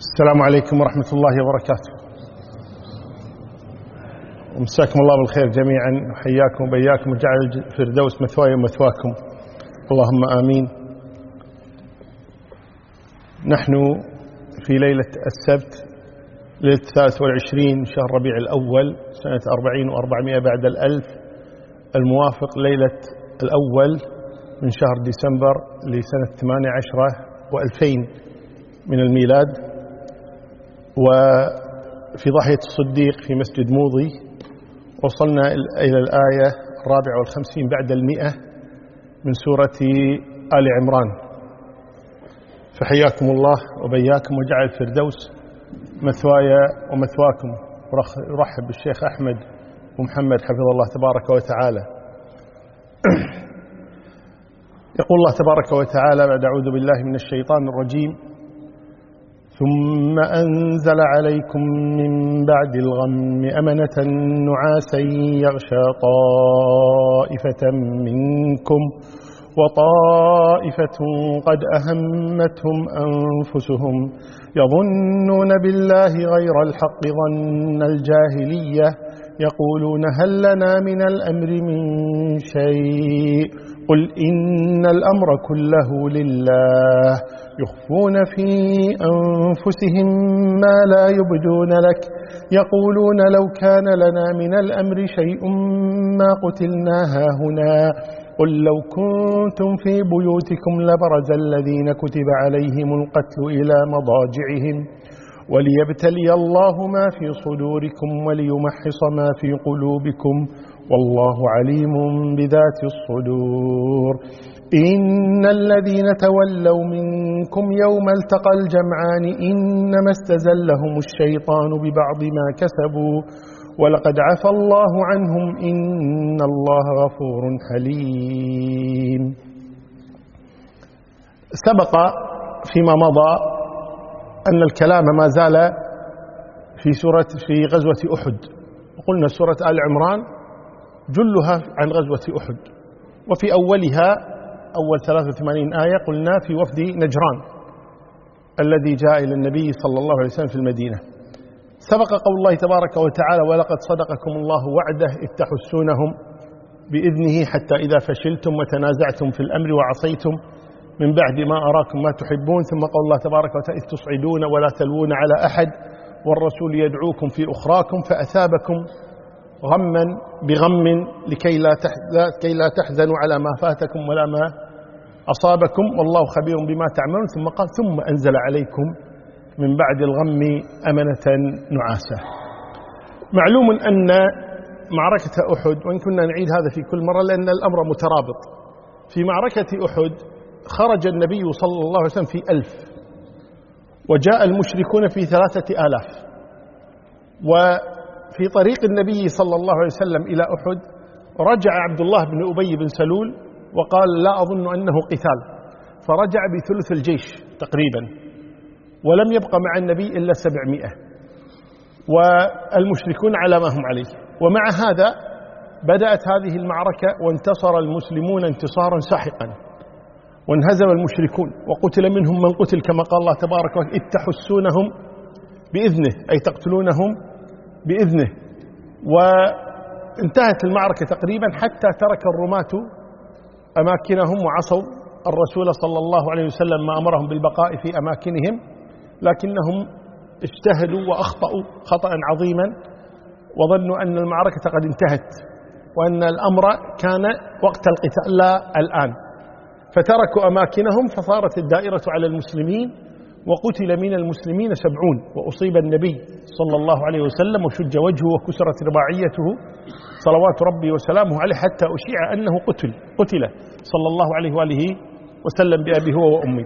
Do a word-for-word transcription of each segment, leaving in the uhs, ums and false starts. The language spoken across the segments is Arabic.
السلام عليكم ورحمة الله وبركاته. ومساكم الله بالخير جميعا، وحياكم وبياكم وجعل الفردوس مثواي ومثواكم، اللهم آمين. نحن في ليلة السبت، ليلة الثالث والعشرين شهر ربيع الأول سنة أربعين وأربعمائة بعد الألف، الموافق ليلة الأول من شهر ديسمبر لسنة ثمانية عشرة وألفين من الميلاد. وفي ضاحية الصديق في مسجد موضي وصلنا إلى الآية الرابعة والخمسين بعد المئة من سورة آل عمران، فحياكم الله وبياكم وجعل الفردوس مثوايا ومثواكم. ورحب بالشيخ أحمد ومحمد حفظ الله تبارك وتعالى. يقول الله تبارك وتعالى بعد أعوذ بالله من الشيطان الرجيم: ثم أنزل عليكم من بعد الغم أمنة نعاسا يغشى طائفة منكم وطائفة قد أهمتهم أنفسهم يظنون بالله غير الحق ظن الجاهلية يقولون هل لنا من الأمر من شيء قل إن الأمر كله لله يخفون في أنفسهم ما لا يبدون لك يقولون لو كان لنا من الأمر شيء ما قتلنا هاهنا قل لو كنتم في بيوتكم لبرز الذين كتب عليهم القتل إلى مضاجعهم وليبتلي الله ما في صدوركم وليمحص ما في قلوبكم والله عليم بذات الصدور. إن الذين تولوا منكم يوم التقى الجمعان إنما استزلهم الشيطان ببعض ما كسبوا ولقد عفى الله عنهم إن الله غفور حليم. سبق فيما مضى أن الكلام ما زال في سورة في غزوة أحد، وقلنا سورة آل عمران جلها عن غزوة أحد، وفي أولها أول ثلاثة وثمانين آية قلنا في وفد نجران الذي جاء إلى النبي صلى الله عليه وسلم في المدينة. سبق قول الله تبارك وتعالى: ولقد صدقكم الله وعده إذ تحسونهم بإذنه حتى إذا فشلتم وتنازعتم في الأمر وعصيتم من بعد ما أراكم ما تحبون. ثم قول الله تبارك وتعالى: إذ تصعدون ولا تلوون على أحد والرسول يدعوكم في أخراكم فأثابكم غما بغم لكي لا كي لا تحزنوا على ما فاتكم ولا ما أصابكم والله خبير بما تعملون. ثم قال: ثم أنزل عليكم من بعد الغم أمنة نعاسا. معلوم أن معركة أحد، وإن كنا نعيد هذا في كل مرة لأن الأمر مترابط، في معركة أحد خرج النبي صلى الله عليه وسلم في ألف وجاء المشركون في ثلاثة آلاف. وفي طريق النبي صلى الله عليه وسلم إلى أحد رجع عبد الله بن أبي بن سلول وقال: لا أظن أنه قتال، فرجع بثلث الجيش تقريبا، ولم يبق مع النبي إلا سبعمائة، والمشركون على ما هم عليه. ومع هذا بدأت هذه المعركة وانتصر المسلمون انتصارا ساحقا، وانهزم المشركون وقتل منهم من قتل كما قال الله تبارك وتعالى: إذ تحسونهم بإذنه، أي تقتلونهم بإذنه. وانتهت المعركة تقريبا حتى ترك الرماة أماكنهم وعصوا الرسول صلى الله عليه وسلم ما أمرهم بالبقاء في أماكنهم، لكنهم اجتهدوا وأخطأوا خطأ عظيما وظنوا أن المعركة قد انتهت وأن الأمر كان وقت القتال لا الآن، فتركوا أماكنهم فصارت الدائرة على المسلمين وقتل من المسلمين سبعون، وأصيب النبي صلى الله عليه وسلم وشج وجهه وكسرت رباعيته صلوات ربي وسلامه عليه حتى أشيع أنه قتل قتل صلى الله عليه وآله وسلم بأبيه هو وأمه.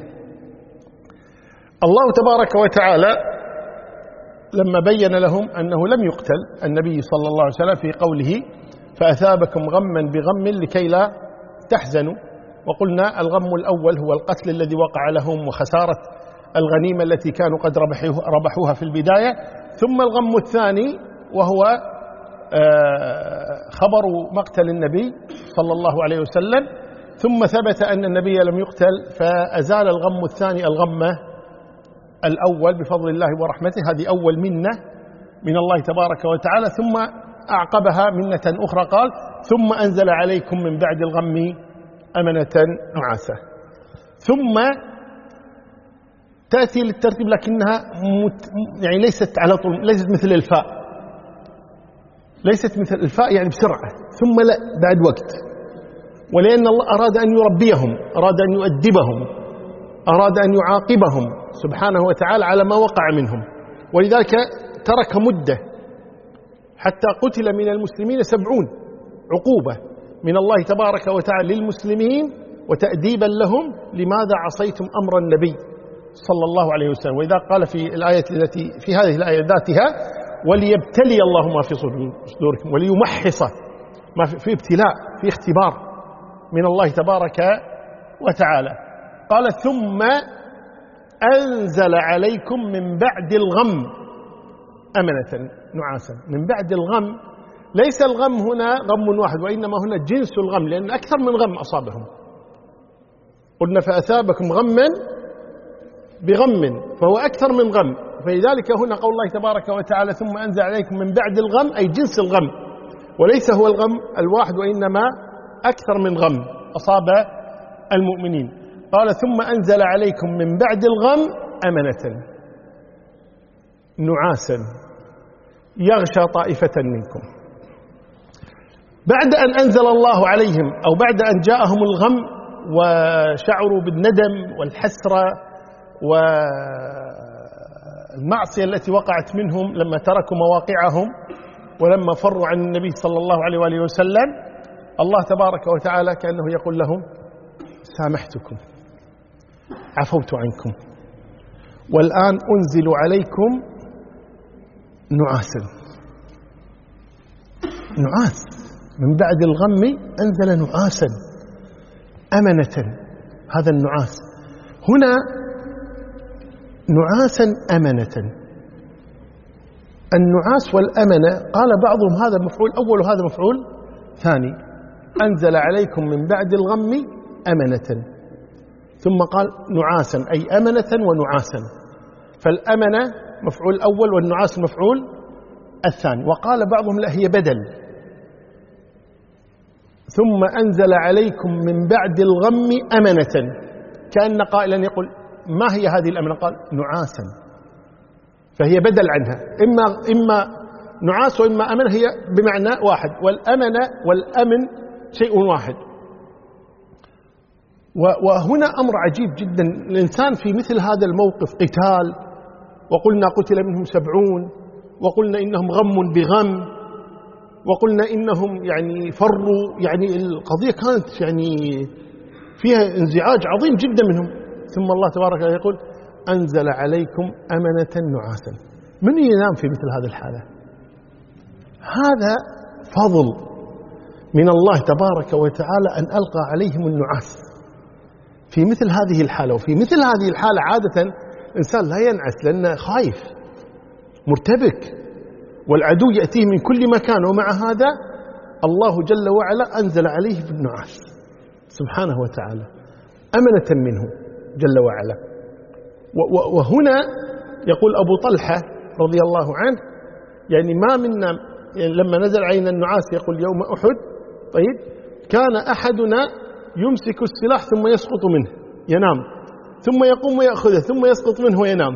الله تبارك وتعالى لما بين لهم أنه لم يقتل النبي صلى الله عليه وسلم في قوله: فأثابكم غما بغم لكي لا تحزنوا. وقلنا الغم الأول هو القتل الذي وقع لهم وخسارة الغنيمة التي كانوا قد ربحوها في البداية، ثم الغم الثاني وهو خبر مقتل النبي صلى الله عليه وسلم، ثم ثبت أن النبي لم يقتل فأزال الغم الثاني الغمة الأول بفضل الله ورحمته، هذه أول منة من الله تبارك وتعالى، ثم أعقبها منة أخرى قال ثم أنزل عليكم من بعد الغم أمنة نعاسة. ثم تأتي للترتيب لكنها مت يعني ليست على طول، ليست مثل الفاء، ليست مثل الفاء يعني بسرعة، ثم لا بعد وقت، ولأن الله أراد أن يربيهم، أراد أن يؤدبهم، أراد أن يعاقبهم سبحانه وتعالى على ما وقع منهم، ولذلك ترك مدة حتى قتل من المسلمين سبعون عقوبة من الله تبارك وتعالى للمسلمين وتأديبا لهم لماذا عصيتم أمر النبي صلى الله عليه وسلم. وإذا قال في الآية التي في هذه الآية ذاتها وليبتلي الله ما في صدوركم وليمحص ما في ابتلاء، في اختبار من الله تبارك وتعالى. قال ثم أنزل عليكم من بعد الغم أمنة نعاسا. من بعد الغم ليس الغم هنا غم واحد، وإنما هنا جنس الغم، لأن أكثر من غم أصابهم. قلنا فأثابكم غما بغم، فهو أكثر من غم، فلذلك هنا قول الله تبارك وتعالى ثم أنزل عليكم من بعد الغم أي جنس الغم، وليس هو الغم الواحد وإنما أكثر من غم أصاب المؤمنين. قال ثم أنزل عليكم من بعد الغم أمنة نعاسا يغشى طائفة منكم. بعد أن أنزل الله عليهم أو بعد أن جاءهم الغم وشعروا بالندم والحسرة والمعصية التي وقعت منهم لما تركوا مواقعهم ولما فروا عن النبي صلى الله عليه وآله وسلم، الله تبارك وتعالى كأنه يقول لهم سامحتكم، عفوت عنكم، والآن أنزل عليكم نعاسا. نعاس من بعد الغم أنزل نعاسا أمنة. هذا النعاس هنا نعاسا أمنة. النعاس والأمنة قال بعضهم هذا مفعول أول وهذا مفعول ثاني. أنزل عليكم من بعد الغم أمنة، ثم قال نعاسا أي أمنة ونعاسا، فالأمنة مفعول أول والنعاس مفعول الثاني. وقال بعضهم لا هي بدل، ثم أنزل عليكم من بعد الغم أمنة، كأن قائلا يقول ما هي هذه الأمنة؟ قال نعاسا، فهي بدل عنها، إما إما نعاس وإما أمن، هي بمعنى واحد، والأمنة والأمن شيء واحد. وهنا أمر عجيب جدا، الإنسان في مثل هذا الموقف قتال، وقلنا قتل منهم سبعون، وقلنا إنهم غم بغم، وقلنا إنهم يعني فروا، يعني القضية كانت يعني فيها انزعاج عظيم جدا منهم، ثم الله تبارك وتعالى يقول أنزل عليكم أمنة نعاسا. من ينام في مثل هذه الحالة؟ هذا فضل من الله تبارك وتعالى أن ألقى عليهم النعاس في مثل هذه الحالة. وفي مثل هذه الحالة عادة الإنسان لا ينعس لأنه خايف مرتبك والعدو يأتيه من كل مكان، ومع هذا الله جل وعلا أنزل عليه في النعاس سبحانه وتعالى أمنة منه جل وعلا. وهنا يقول أبو طلحة رضي الله عنه يعني ما منا يعني لما نزل علينا النعاس يقول يوم أحد، طيب كان أحدنا يمسك السلاح ثم يسقط منه ينام، ثم يقوم ويأخذه ثم يسقط منه وينام.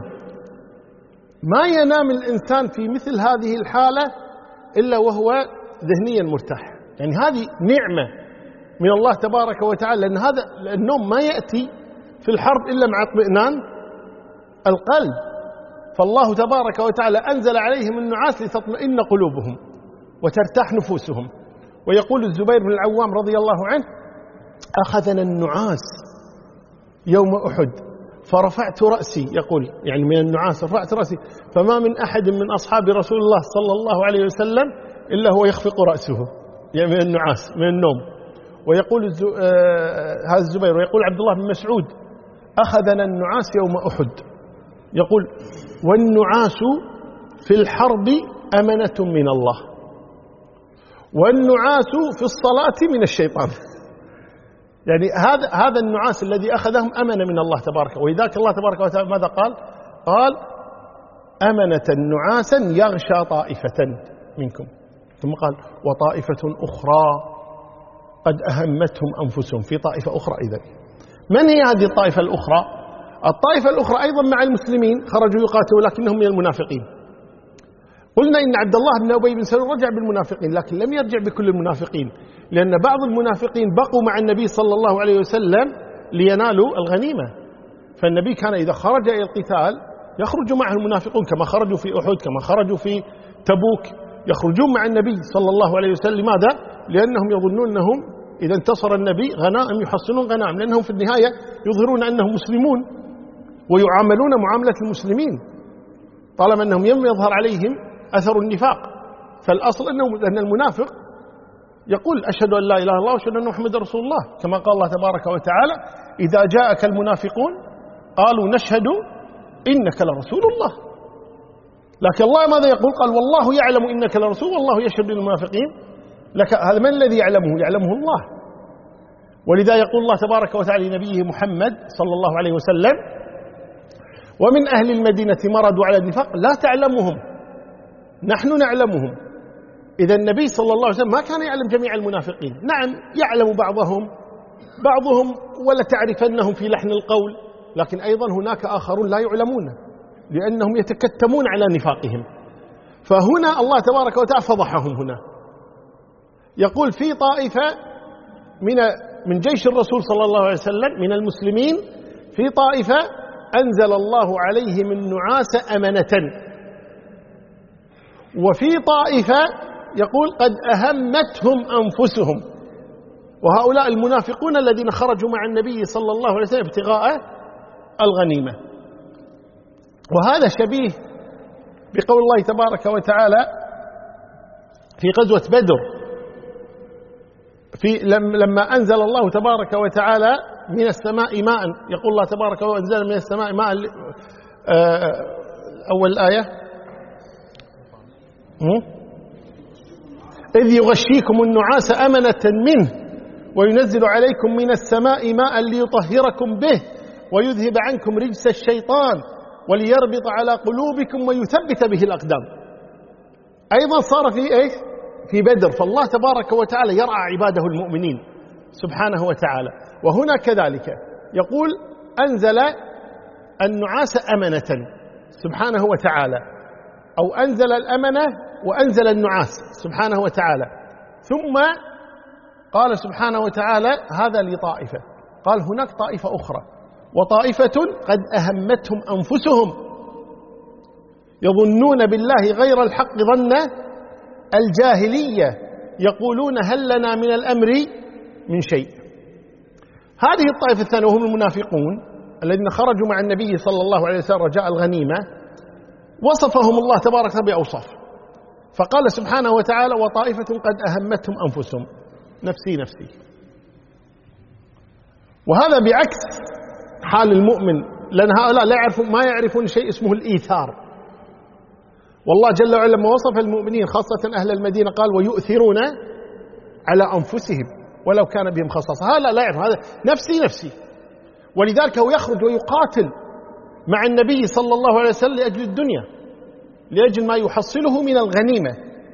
ما ينام الإنسان في مثل هذه الحالة إلا وهو ذهنيا مرتاح. يعني هذه نعمة من الله تبارك وتعالى، لأن هذا النوم ما يأتي في الحرب إلا مع اطمئنان القلب، فالله تبارك وتعالى أنزل عليهم النعاس لتطمئن قلوبهم وترتاح نفوسهم. ويقول الزبير بن العوام رضي الله عنه أخذنا النعاس يوم أحد فرفعت رأسي، يقول يعني من النعاس رفعت رأسي فما من أحد من أصحاب رسول الله صلى الله عليه وسلم إلا هو يخفق رأسه، يعني من النعاس من النوم. ويقول الزو... آه... هذا الزبير. ويقول عبد الله بن مسعود أخذنا النعاس يوم أحد، يقول والنعاس في الحرب أمنة من الله، والنعاس في الصلاة من الشيطان. يعني هذا هذا النعاس الذي أخذهم أمن من الله تبارك. ولذلك الله تبارك وتعالى ماذا قال؟ قال أمنة نعاسا يغشى طائفة منكم، ثم قال وطائفة أخرى قد أهمتهم أنفسهم، في طائفة أخرى. إذن من هي هذه الطائفة الأخرى؟ الطائفة الأخرى أيضا مع المسلمين خرجوا يقاتلوا لكنهم من المنافقين. قلنا إن عبد الله بن أبي بن سلول رجع بالمنافقين، لكن لم يرجع بكل المنافقين، لأن بعض المنافقين بقوا مع النبي صلى الله عليه وسلم لينالوا الغنيمة. فالنبي كان إذا خرج إلى القتال يخرج معه المنافقون، كما خرجوا في أحد، كما خرجوا في تبوك، يخرجون مع النبي صلى الله عليه وسلم. لماذا؟ لأنهم يظنون أنهم إذا انتصر النبي غنائم يحصلون غنائم، لأنهم في النهاية يظهرون أنهم مسلمون ويعاملون معاملة المسلمين طالما أنهم لم يظهر عليهم أثر النفاق. فالأصل أنه أن المنافق يقول أشهد أن لا إله إلا الله وأشهد أن محمد رسول الله، كما قال الله تبارك وتعالى إذا جاءك المنافقون قالوا نشهد إنك لرسول الله. لكن الله ماذا يقول؟ قال والله يعلم إنك لرسول والله يشهد للمنافقين. لك هذا من الذي يعلمه؟ يعلمه الله. ولذا يقول الله تبارك وتعالى لنبيه محمد صلى الله عليه وسلم ومن أهل المدينة مرضوا على النفاق لا تعلمهم نحن نعلمهم. إذا النبي صلى الله عليه وسلم ما كان يعلم جميع المنافقين، نعم يعلم بعضهم بعضهم ولا تعرفنهم في لحن القول، لكن أيضا هناك آخرون لا يعلمون لأنهم يتكتمون على نفاقهم. فهنا الله تبارك وتعالى فضحهم. هنا يقول في طائفة من من جيش الرسول صلى الله عليه وسلم من المسلمين، في طائفة أنزل الله عليهم النعاس أمنة، وفي طائفة يقول قد أهمتهم أنفسهم، وهؤلاء المنافقون الذين خرجوا مع النبي صلى الله عليه وسلم ابتغاء الغنيمة. وهذا شبيه بقول الله تبارك وتعالى في غزوة بدر، في لما أنزل الله تبارك وتعالى من السماء ماء، يقول الله تبارك وتعالى أنزل من السماء ماء. أول الآية إذ يغشيكم النعاس أمنة منه وينزل عليكم من السماء ماء ليطهركم به ويذهب عنكم رجس الشيطان وليربط على قلوبكم ويثبت به الأقدام. أيضا صار في إيش؟ في بدر. فالله تبارك وتعالى يرعى عباده المؤمنين سبحانه وتعالى. وهنا كذلك يقول أنزل النعاس أمنة سبحانه وتعالى، أو أنزل الأمنة وأنزل النعاس سبحانه وتعالى. ثم قال سبحانه وتعالى هذا لطائفة، قال هناك طائفة أخرى وطائفة قد أهمتهم أنفسهم يظنون بالله غير الحق ظن الجاهلية يقولون هل لنا من الأمر من شيء. هذه الطائفة الثانية وهم المنافقون الذين خرجوا مع النبي صلى الله عليه وسلم رجاء الغنيمة، وصفهم الله تبارك وتعالى بأوصاف، فقال سبحانه وتعالى وطائفة قد أهمتهم أنفسهم نفسي نفسي. وهذا بعكس حال المؤمن، لأن هؤلاء لا يعرفون ما يعرفون شيء اسمه الإيثار. والله جل وعلا لما وصف المؤمنين خاصة أهل المدينة قال ويؤثرون على أنفسهم ولو كان بهم خصاصة. هذا لا يعرف، هذا نفسي نفسي. ولذلك هو يخرج ويقاتل مع النبي صلى الله عليه وسلم لأجل الدنيا، لأجل ما يحصله من الغنيمة.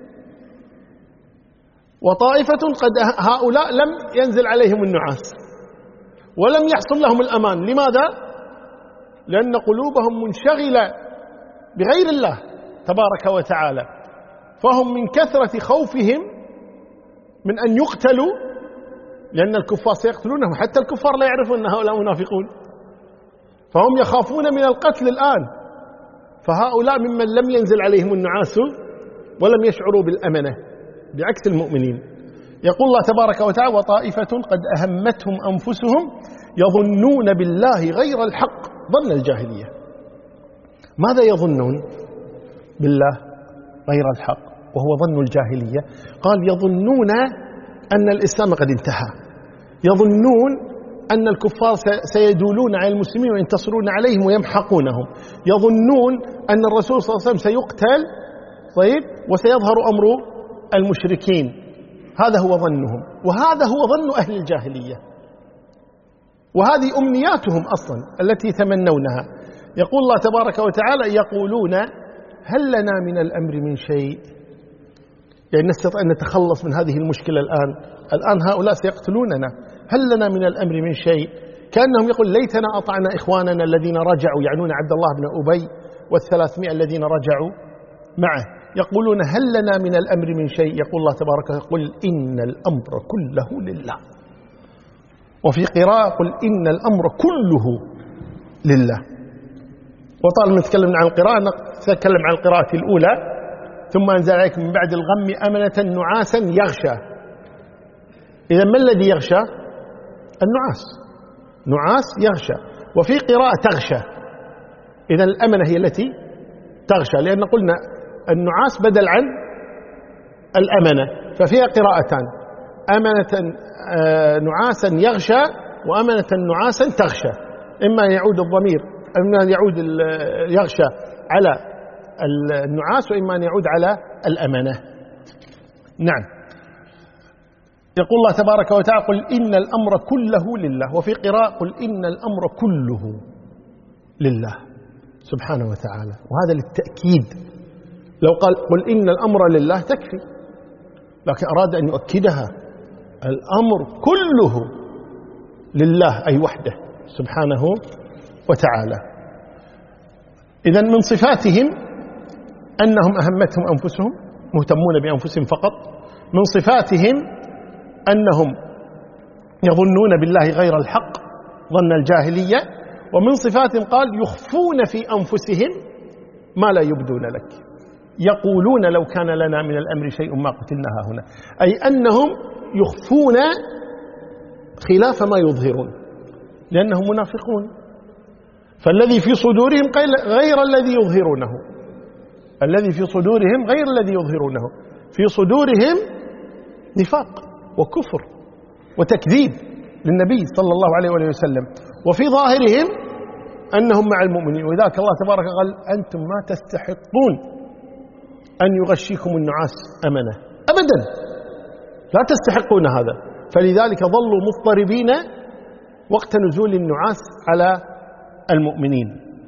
وطائفة قد هؤلاء لم ينزل عليهم النعاس ولم يحصل لهم الأمان. لماذا؟ لأن قلوبهم منشغلة بغير الله تبارك وتعالى، فهم من كثرة خوفهم من أن يقتلوا، لأن الكفار سيقتلونهم، حتى الكفار لا يعرفون أن هؤلاء منافقون، فهم يخافون من القتل الآن. فهؤلاء ممن لم ينزل عليهم النعاس ولم يشعروا بالأمنة بعكس المؤمنين. يقول الله تبارك وتعالى وطائفة قد أهمتهم أنفسهم يظنون بالله غير الحق ظن الجاهلية. ماذا يظنون بالله غير الحق وهو ظن الجاهلية؟ قال يظنون أن الإسلام قد انتهى، يظنون أن الكفار سيدولون على المسلمين وينتصرون عليهم ويمحقونهم، يظنون أن الرسول صلى الله عليه وسلم سيقتل طيب وسيظهر أمر المشركين. هذا هو ظنهم، وهذا هو ظن أهل الجاهلية، وهذه أمنياتهم أصلا التي تمنونها. يقول الله تبارك وتعالى يقولون هل لنا من الأمر من شيء، يعني نستطيع أن نتخلص من هذه المشكلة الآن الآن هؤلاء سيقتلوننا، هل لنا من الأمر من شيء؟ كأنهم يقول ليتنا أطعنا إخواننا الذين رجعوا، يعنون عبد الله بن أبي والثلاثمائة الذين رجعوا معه، يقولون هل لنا من الأمر من شيء؟ يقول الله تبارك وتعالى قل إن الأمر كله لله. وفي قراءة قل إن الأمر كله لله. وطالما نتكلم عن القراءة نتكلم عن القراءة الأولى ثم أنزل عليكم من بعد الغم أمنة نعاسا يغشى. إذا ما الذي يغشى؟ النعاس، نعاس يغشى. وفي قراءة تغشى، إذا الأمنة هي التي تغشى، لأن قلنا النعاس بدل عن الأمنة، ففيها قراءتان، أمنة نعاسا يغشى وأمنة نعاسا تغشى، إما يعود الضمير إما أن يعود يغشى على النعاس وإما أن يعود على الأمنة. نعم. يقول الله تبارك وتعالى قل إن الأمر كله لله. وفي قراءة قل إن الأمر كله لله سبحانه وتعالى، وهذا للتأكيد. لو قال قل إن الأمر لله تكفي، لكن أراد أن يؤكدها، الأمر كله لله أي وحده سبحانه وتعالى. إذن من صفاتهم أنهم أهمتهم أنفسهم، مهتمون بأنفسهم فقط. من صفاتهم أنهم يظنون بالله غير الحق ظن الجاهلية. ومن صفاتهم قال يخفون في أنفسهم ما لا يبدون لك، يقولون لو كان لنا من الأمر شيء ما قتلنا هنا، أي أنهم يخفون خلاف ما يظهرون لأنهم منافقون، فالذي في صدورهم غير الذي يظهرونه، الذي في صدورهم غير الذي يظهرونه. في صدورهم نفاق وكفر وتكذيب للنبي صلى الله عليه وآله وسلم، وفي ظاهرهم أنهم مع المؤمنين. وذلك الله تبارك قال أنتم ما تستحقون أن يغشيكم النعاس أمنة أبدا، لا تستحقون هذا، فلذلك ظلوا مضطربين وقت نزول النعاس على المؤمنين.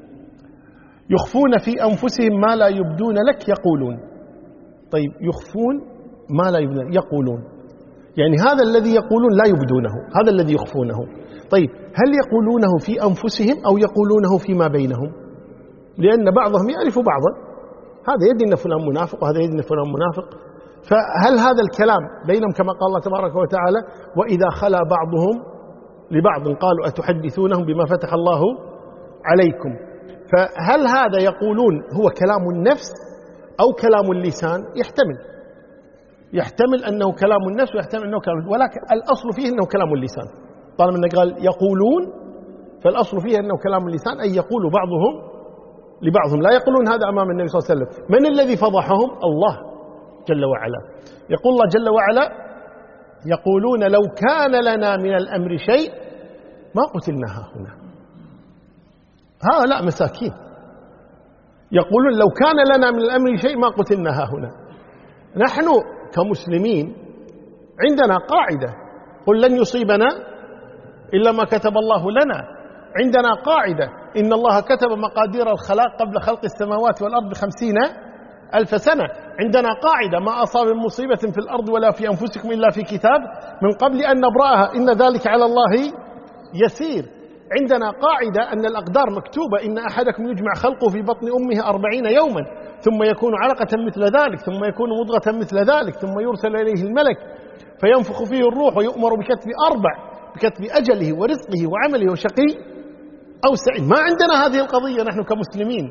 يخفون في أنفسهم ما لا يبدون لك يقولون. طيب يخفون ما لا يبدون يقولون، يعني هذا الذي يقولون لا يبدونه، هذا الذي يخفونه. طيب هل يقولونه في أنفسهم أو يقولونه فيما بينهم؟ لأن بعضهم يعرف بعضا، هذا يدري أن فلان منافق وهذا يدري أن فلان منافق، فهل هذا الكلام بينهم كما قال الله تبارك وتعالى وإذا خلا بعضهم لبعض قالوا أتحدثونهم بما فتح الله عليكم؟ فهل هذا يقولون هو كلام النفس أو كلام اللسان؟ يحتمل يحتمل أنه كلام النفس ويحتمل أنه كلام، ولكن الأصل فيه أنه كلام اللسان. طالما أنه قال يقولون فالأصل فيه أنه كلام اللسان، أي يقول بعضهم لبعضهم، لا يقولون هذا أمام النبي صلى الله عليه وسلم. من الذي فضحهم؟ الله جل وعلا. يقول الله جل وعلا يقولون لو كان لنا من الأمر شيء ما قتلنا هنا. هؤلاء مساكين يقولون لو كان لنا من الأمر شيء ما قتلنا هنا. نحن كمسلمين عندنا قاعدة قل لن يصيبنا إلا ما كتب الله لنا. عندنا قاعدة إن الله كتب مقادير الخلاق قبل خلق السماوات والأرض بخمسين ألف سنة. عندنا قاعدة ما أصاب من مصيبة في الأرض ولا في أنفسكم إلا في كتاب من قبل أن نبرأها إن ذلك على الله يسير. عندنا قاعدة أن الأقدار مكتوبة إن أحدكم يجمع خلقه في بطن أمه أربعين يوما ثم يكون علقة مثل ذلك ثم يكون مضغة مثل ذلك ثم يرسل إليه الملك فينفخ فيه الروح ويؤمر بكتب أربع بكتب أجله ورزقه وعمله وشقي أو سعيد. ما عندنا هذه القضية نحن كمسلمين،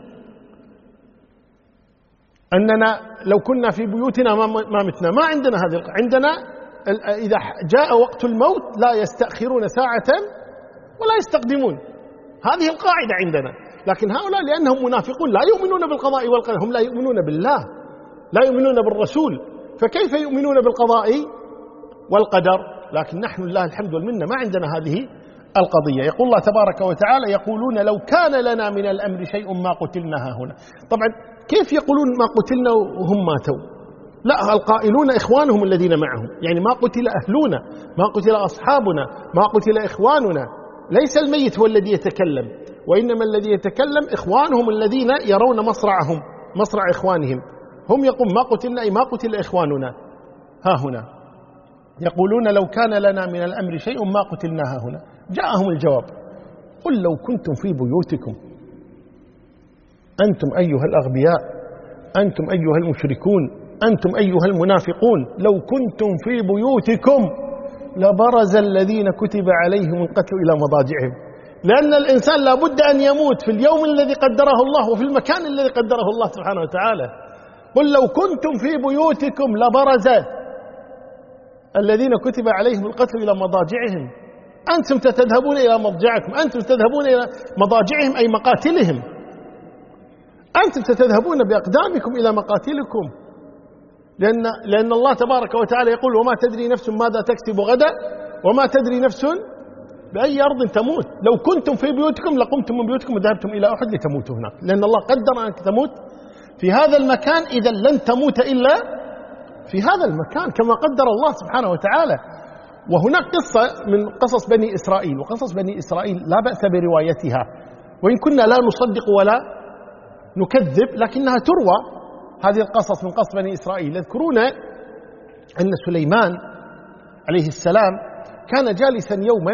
أننا لو كنا في بيوتنا ما متنا، ما عندنا هذه القضية. عندنا إذا جاء وقت الموت لا يستأخرون ساعة ولا يستقدمون، هذه القاعدة عندنا. لكن هؤلاء لأنهم منافقون لا يؤمنون بالقضاء والقدر، هم لا يؤمنون بالله لا يؤمنون بالرسول، فكيف يؤمنون بالقضاء والقدر؟ لكن نحن لله الحمد والمنة ما عندنا هذه القضية. يقول الله تبارك وتعالى يقولون لو كان لنا من الأمر شيء ما قتلنا هنا. طبعا كيف يقولون ما قتلنا وهم ماتوا؟ لا، القائلون إخوانهم الذين معهم، يعني ما قتل أهلنا ما قتل أصحابنا ما قتل إخواننا ليس الميت هو الذي يتكلم، وإنما الذي يتكلم إخوانهم الذين يرون مصرعهم، مصرع إخوانهم. هم يقول ما قتلنا أي ما قتل إخواننا ها هنا، يقولون لو كان لنا من الأمر شيء ما قتلنا ها هنا. جاءهم الجواب: قل لو كنتم في بيوتكم أنتم أيها الأغبياء، أنتم أيها المشركون، أنتم أيها المنافقون، لو كنتم في بيوتكم لبرز الذين كتب عليهم القتل إلى مضاجعهم. لأن الإنسان لا بد أن يموت في اليوم الذي قدره الله وفي المكان الذي قدره الله سبحانه وتعالى. قل لو كنتم في بيوتكم لبرز الذين كتب عليهم القتل إلى مضاجعهم. أنتم تذهبون إلى مضجعكم، أنتم تذهبون إلى مضاجعهم أي مقاتلهم، أنتم تذهبون بأقدامكم إلى مقاتلكم، لأن, لأن الله تبارك وتعالى يقول: وما تدري نفس ماذا تكسب غدا وما تدري نفس بأي أرض تموت. لو كنتم في بيوتكم لقمتم من بيوتكم وذهبتم إلى أحد لتموتوا هناك، لأن الله قدر أنك تموت في هذا المكان، إذا لن تموت إلا في هذا المكان كما قدر الله سبحانه وتعالى. وهناك قصة من قصص بني إسرائيل، وقصص بني إسرائيل لا بأس بروايتها، وإن كنا لا نصدق ولا نكذب لكنها تروى. هذه القصص من قصص بني إسرائيل. يذكرون أن سليمان عليه السلام كان جالسا يوما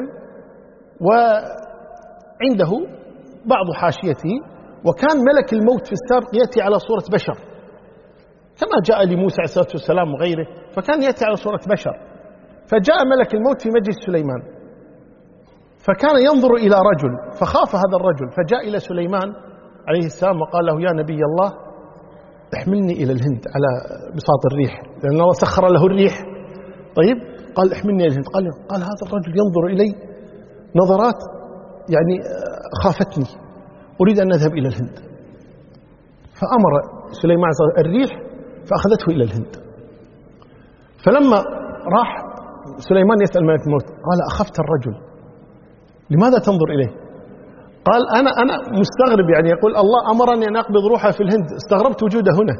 وعنده بعض حاشيته، وكان ملك الموت في السابق يأتي على صورة بشر كما جاء لموسى عليه الصلاة والسلام وغيره، فكان يأتي على صورة بشر. فجاء ملك الموت في مجلس سليمان، فكان ينظر إلى رجل، فخاف هذا الرجل، فجاء إلى سليمان عليه السلام وقال له: يا نبي الله احملني إلى الهند على بساط الريح، لأن الله سخر له الريح. طيب، قال: احملني إلى الهند. قال, قال هذا الرجل ينظر إلي نظرات يعني خافتني، أريد أن أذهب إلى الهند. فأمر سليمان الريح فأخذته إلى الهند. فلما راح سليمان يسأل ملك الموت قال: أخفت الرجل، لماذا تنظر إليه؟ قال: أنا أنا مستغرب، يعني يقول الله أمرني أن أقبض روحه في الهند، استغربت وجوده هنا.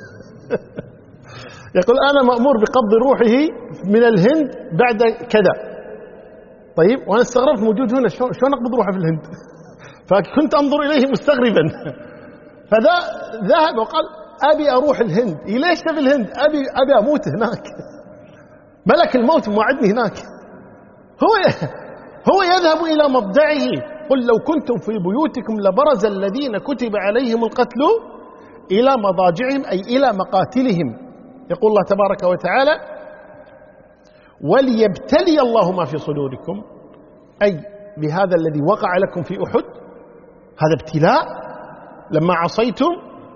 يقول أنا مأمور بقبض روحه من الهند بعد كذا، طيب وأنا استغربت موجود هنا، شلون أقبض روحه في الهند؟ فكنت أنظر إليه مستغربا. فذا ذهب وقال: أبي أروح الهند. ليش في الهند؟ أبي أبي أموت هناك، ملك الموت موعدني هناك. هو هو يذهب إلى مضجعه. قل لو كنتم في بيوتكم لبرز الذين كتب عليهم القتل إلى مضاجعهم أي إلى مقاتلهم. يقول الله تبارك وتعالى: وليبتلي الله ما في صدوركم، أي بهذا الذي وقع لكم في أحد، هذا ابتلاء. لما عصيتم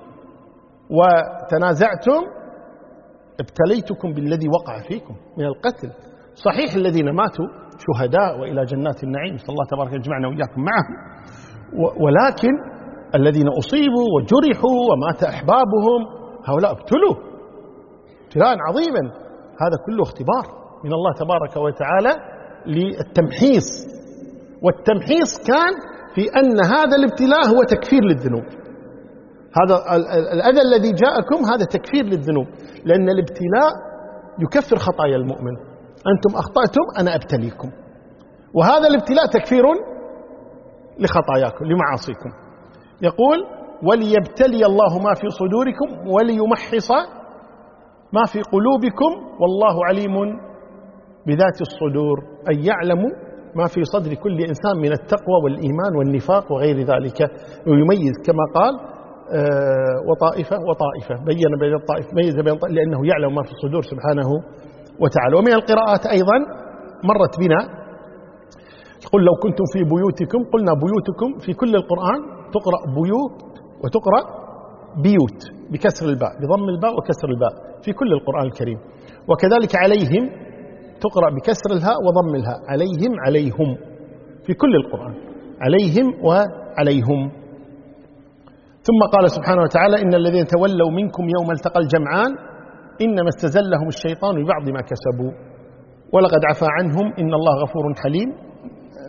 وتنازعتم ابتليتكم بالذي وقع فيكم من القتل. صحيح الذين ماتوا شهداء وإلى جنات النعيم، صلى الله تبارك يجمعنا وإياكم معهم، ولكن الذين أصيبوا وجرحوا ومات أحبابهم هؤلاء ابتلوا ابتلاء عظيما. هذا كله اختبار من الله تبارك وتعالى للتمحيص، والتمحيص كان في أن هذا الابتلاء هو تكفير للذنوب. هذا الأذى الذي جاءكم هذا تكفير للذنوب، لأن الابتلاء يكفر خطايا المؤمن. أنتم أخطأتم أنا أبتليكم، وهذا الابتلاء تكفير لخطاياكم لمعاصيكم. يقول: وليبتلي الله ما في صدوركم وليمحص ما في قلوبكم والله عليم بذات الصدور، أي يعلم ما في صدر كل إنسان من التقوى والإيمان والنفاق وغير ذلك، ويميز كما قال آه وطائفة وطائفة، بين بين الطائف ميز بين الطائف لأنه يعلم ما في الصدور سبحانه وتعالى. ومن القراءات أيضا مرت بنا: قل لو كنتم في بيوتكم، قلنا بيوتكم في كل القرآن تقرأ بيوت وتقرأ بيوت بكسر الباء، بضم الباء وكسر الباء في كل القرآن الكريم. وكذلك عليهم تقرأ بكسر الهاء وضم الهاء، عليهم عليهم في كل القرآن، عليهم وعليهم. ثم قال سبحانه وتعالى: إن الذين تولوا منكم يوم التقى الجمعان إنما استزلهم الشيطان ببعض ما كسبوا ولقد عفا عنهم إن الله غفور حليم.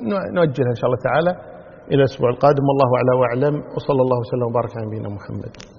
نؤجلها إن شاء الله تعالى إلى الأسبوع القادم، والله أعلى وأعلم، وصلى الله وسلم وبارك على نبينا محمد.